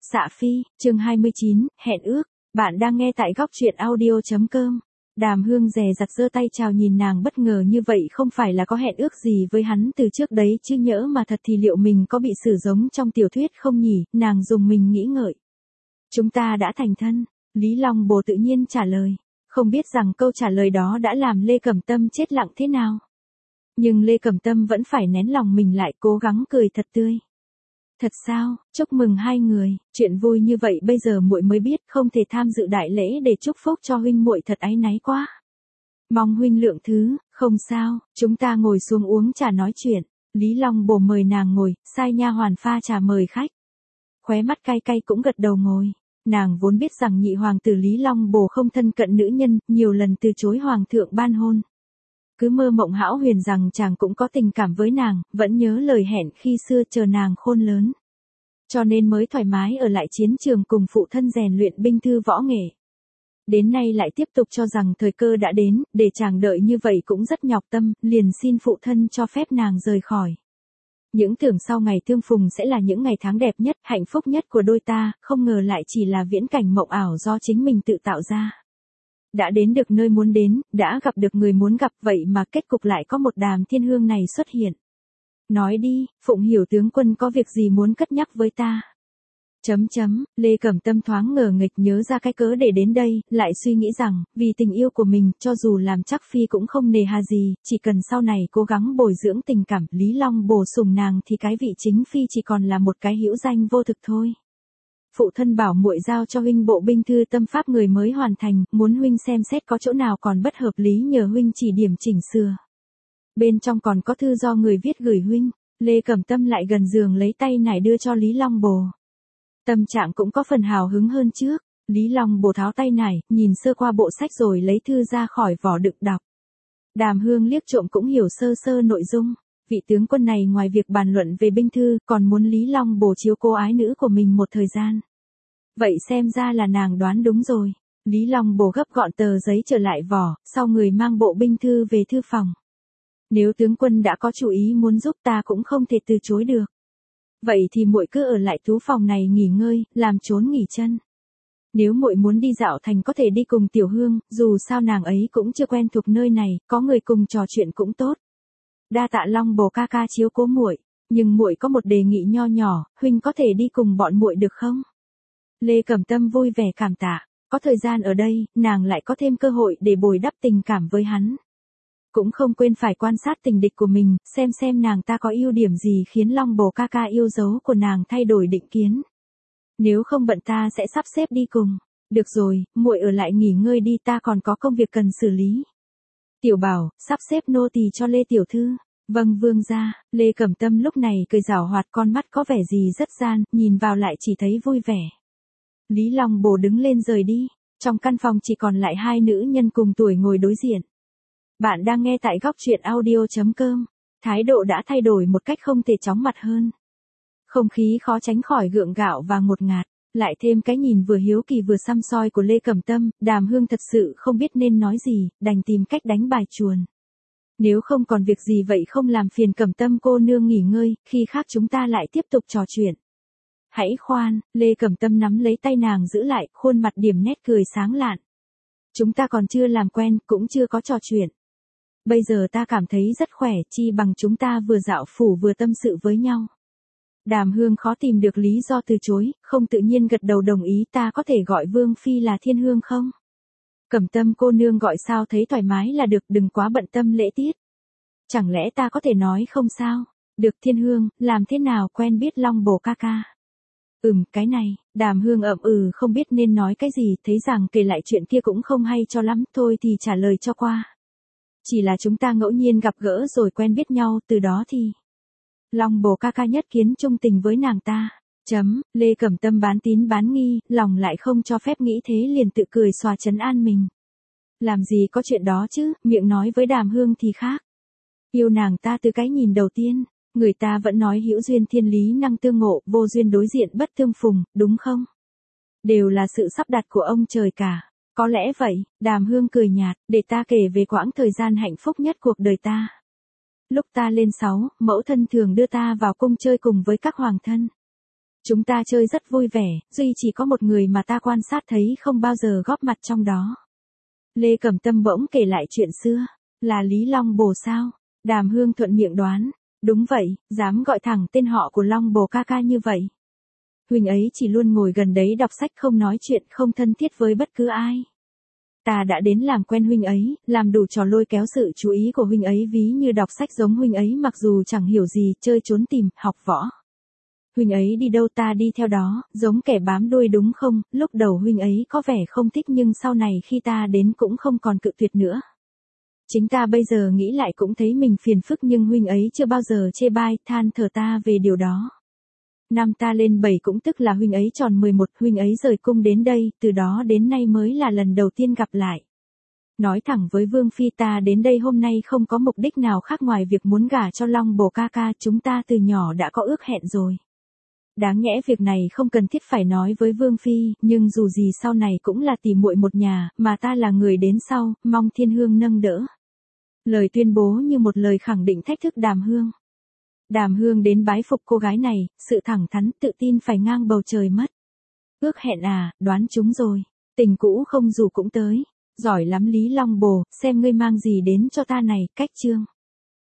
Xạ Phi, chương 29, hẹn ước. Bạn đang nghe tại góc truyện audio.com. Đàm Hương dè dặt giơ tay chào nhìn nàng bất ngờ như vậy không phải là có hẹn ước gì với hắn từ trước đấy chứ nhỡ mà thật thì liệu mình có bị xử giống trong tiểu thuyết không nhỉ, nàng dùng mình nghĩ ngợi. Chúng ta đã thành thân, Lý Long Bồ tự nhiên trả lời. Không biết rằng câu trả lời đó đã làm Lê Cẩm Tâm chết lặng thế nào. Nhưng Lê Cẩm Tâm vẫn phải nén lòng mình lại cố gắng cười thật tươi. Thật sao, chúc mừng hai người, chuyện vui như vậy bây giờ muội mới biết không thể tham dự đại lễ để chúc phúc cho huynh muội thật áy náy quá. Mong huynh lượng thứ, không sao, chúng ta ngồi xuống uống trà nói chuyện. Lý Long Bồ mời nàng ngồi, sai nha hoàn pha trà mời khách. Khóe mắt cay cay cũng gật đầu ngồi. Nàng vốn biết rằng nhị hoàng tử Lý Long Bồ không thân cận nữ nhân, nhiều lần từ chối hoàng thượng ban hôn. Cứ mơ mộng hão huyền rằng chàng cũng có tình cảm với nàng, vẫn nhớ lời hẹn khi xưa chờ nàng khôn lớn. Cho nên mới thoải mái ở lại chiến trường cùng phụ thân rèn luyện binh thư võ nghệ. Đến nay lại tiếp tục cho rằng thời cơ đã đến, để chàng đợi như vậy cũng rất nhọc tâm, liền xin phụ thân cho phép nàng rời khỏi. Những tưởng sau ngày tương phùng sẽ là những ngày tháng đẹp nhất, hạnh phúc nhất của đôi ta, không ngờ lại chỉ là viễn cảnh mộng ảo do chính mình tự tạo ra. Đã đến được nơi muốn đến, đã gặp được người muốn gặp vậy mà kết cục lại có một Đàm Thiên Hương này xuất hiện. Nói đi, Phụng Hiểu tướng quân có việc gì muốn cất nhắc với ta? Lê Cẩm Tâm thoáng ngờ nghịch nhớ ra cái cớ để đến đây, lại suy nghĩ rằng, vì tình yêu của mình, cho dù làm chắc phi cũng không nề hà gì, chỉ cần sau này cố gắng bồi dưỡng tình cảm, Lý Long bổ sung nàng thì cái vị chính phi chỉ còn là một cái hữu danh vô thực thôi. Phụ thân bảo muội giao cho huynh bộ binh thư tâm pháp người mới hoàn thành, muốn huynh xem xét có chỗ nào còn bất hợp lý nhờ huynh chỉ điểm chỉnh sửa. Bên trong còn có thư do người viết gửi huynh. Lê Cẩm Tâm lại gần giường lấy tay nải đưa cho Lý Long Bồ. Tâm trạng cũng có phần hào hứng hơn trước. Lý Long Bồ tháo tay nải, nhìn sơ qua bộ sách rồi lấy thư ra khỏi vỏ đựng đọc. Đàm Hương liếc trộm cũng hiểu sơ sơ nội dung. Vị tướng quân này ngoài việc bàn luận về binh thư, còn muốn Lý Long Bồ chiếu cố ái nữ của mình một thời gian. Vậy xem ra là nàng đoán đúng rồi. Lý Long Bồ gấp gọn tờ giấy trở lại vỏ, sau người mang bộ binh thư về thư phòng. Nếu tướng quân đã có chủ ý muốn giúp ta cũng không thể từ chối được. Vậy thì muội cứ ở lại tú phòng này nghỉ ngơi, làm trốn nghỉ chân. Nếu muội muốn đi dạo thành có thể đi cùng Tiểu Hương, dù sao nàng ấy cũng chưa quen thuộc nơi này, có người cùng trò chuyện cũng tốt. Đa tạ Long Bồ ca ca chiếu cố muội, nhưng muội có một đề nghị nho nhỏ, huynh có thể đi cùng bọn muội được không? Lê Cẩm Tâm vui vẻ cảm tạ, có thời gian ở đây, nàng lại có thêm cơ hội để bồi đắp tình cảm với hắn. Cũng không quên phải quan sát tình địch của mình, xem nàng ta có ưu điểm gì khiến Long Bồ ca ca yêu dấu của nàng thay đổi định kiến. Nếu không bận ta sẽ sắp xếp đi cùng. Được rồi, muội ở lại nghỉ ngơi đi, ta còn có công việc cần xử lý. Tiểu Bảo, sắp xếp nô tỳ cho Lê tiểu thư. Vâng vương gia. Lê Cẩm Tâm lúc này cười giảo hoạt, con mắt có vẻ gì rất gian, nhìn vào lại chỉ thấy vui vẻ. Lý Long Bồ đứng lên rời đi, trong căn phòng chỉ còn lại hai nữ nhân cùng tuổi ngồi đối diện. Bạn đang nghe tại góc truyện audio.com. Thái độ đã thay đổi một cách không thể chóng mặt hơn. Không khí khó tránh khỏi gượng gạo và ngột ngạt, lại thêm cái nhìn vừa hiếu kỳ vừa săm soi của Lê Cẩm Tâm, Đàm Hương thật sự không biết nên nói gì, đành tìm cách đánh bài chuồn. Nếu không còn việc gì vậy không làm phiền Cẩm Tâm cô nương nghỉ ngơi, khi khác chúng ta lại tiếp tục trò chuyện. Hãy khoan, Lê Cẩm Tâm nắm lấy tay nàng giữ lại, khuôn mặt điểm nét cười sáng lạn. Chúng ta còn chưa làm quen, cũng chưa có trò chuyện. Bây giờ ta cảm thấy rất khỏe, chi bằng chúng ta vừa dạo phủ vừa tâm sự với nhau. Đàm Hương khó tìm được lý do từ chối, không tự nhiên gật đầu đồng ý. Ta có thể gọi Vương Phi là Thiên Hương không? Cẩm Tâm cô nương gọi sao thấy thoải mái là được, đừng quá bận tâm lễ tiết. Chẳng lẽ ta có thể nói không sao? Được Thiên Hương, làm thế nào quen biết Long Bồ ca ca? Cái này, Đàm Hương không biết nên nói cái gì, thấy rằng kể lại chuyện kia cũng không hay cho lắm, thôi thì trả lời cho qua. Chỉ là chúng ta ngẫu nhiên gặp gỡ rồi quen biết nhau, từ đó thì Long Bồ ca ca nhất kiến trung tình với nàng ta. Lê Cẩm Tâm bán tín bán nghi, lòng lại không cho phép nghĩ thế liền tự cười xòa trấn an mình. Làm gì có chuyện đó chứ, miệng nói với Đàm Hương thì khác. Yêu nàng ta từ cái nhìn đầu tiên, người ta vẫn nói hữu duyên thiên lý năng tương ngộ, vô duyên đối diện bất tương phùng, đúng không? Đều là sự sắp đặt của ông trời cả. Có lẽ vậy, Đàm Hương cười nhạt, để ta kể về quãng thời gian hạnh phúc nhất cuộc đời ta. Lúc ta lên 6, mẫu thân thường đưa ta vào cung chơi cùng với các hoàng thân. Chúng ta chơi rất vui vẻ, duy chỉ có một người mà ta quan sát thấy không bao giờ góp mặt trong đó. Lê Cẩm Tâm bỗng kể lại chuyện xưa, là Lý Long Bồ sao? Đàm Hương thuận miệng đoán, đúng vậy, dám gọi thẳng tên họ của Long Bồ ca ca như vậy. Huynh ấy chỉ luôn ngồi gần đấy đọc sách không nói chuyện không thân thiết với bất cứ ai. Ta đã đến làm quen huynh ấy, làm đủ trò lôi kéo sự chú ý của huynh ấy ví như đọc sách giống huynh ấy mặc dù chẳng hiểu gì, chơi trốn tìm, học võ. Huynh ấy đi đâu ta đi theo đó, giống kẻ bám đuôi đúng không? Lúc đầu huynh ấy có vẻ không thích nhưng sau này khi ta đến cũng không còn cự tuyệt nữa. Chính ta bây giờ nghĩ lại cũng thấy mình phiền phức nhưng huynh ấy chưa bao giờ chê bai, than thở ta về điều đó. Năm ta lên 7 cũng tức là huynh ấy tròn 11, huynh ấy rời cung đến đây, từ đó đến nay mới là lần đầu tiên gặp lại. Nói thẳng với Vương Phi ta đến đây hôm nay không có mục đích nào khác ngoài việc muốn gả cho Long Bồ ca ca, chúng ta từ nhỏ đã có ước hẹn rồi. Đáng nhẽ việc này không cần thiết phải nói với Vương Phi, nhưng dù gì sau này cũng là tỉ muội một nhà, mà ta là người đến sau, mong Thiên Hương nâng đỡ. Lời tuyên bố như một lời khẳng định thách thức Đàm Hương. Đàm Hương đến bái phục cô gái này, sự thẳng thắn tự tin phải ngang bầu trời mất. Ước hẹn à, đoán chúng rồi. Tình cũ không dù cũng tới. Giỏi lắm Lý Long Bồ, xem ngươi mang gì đến cho ta này, cách chương.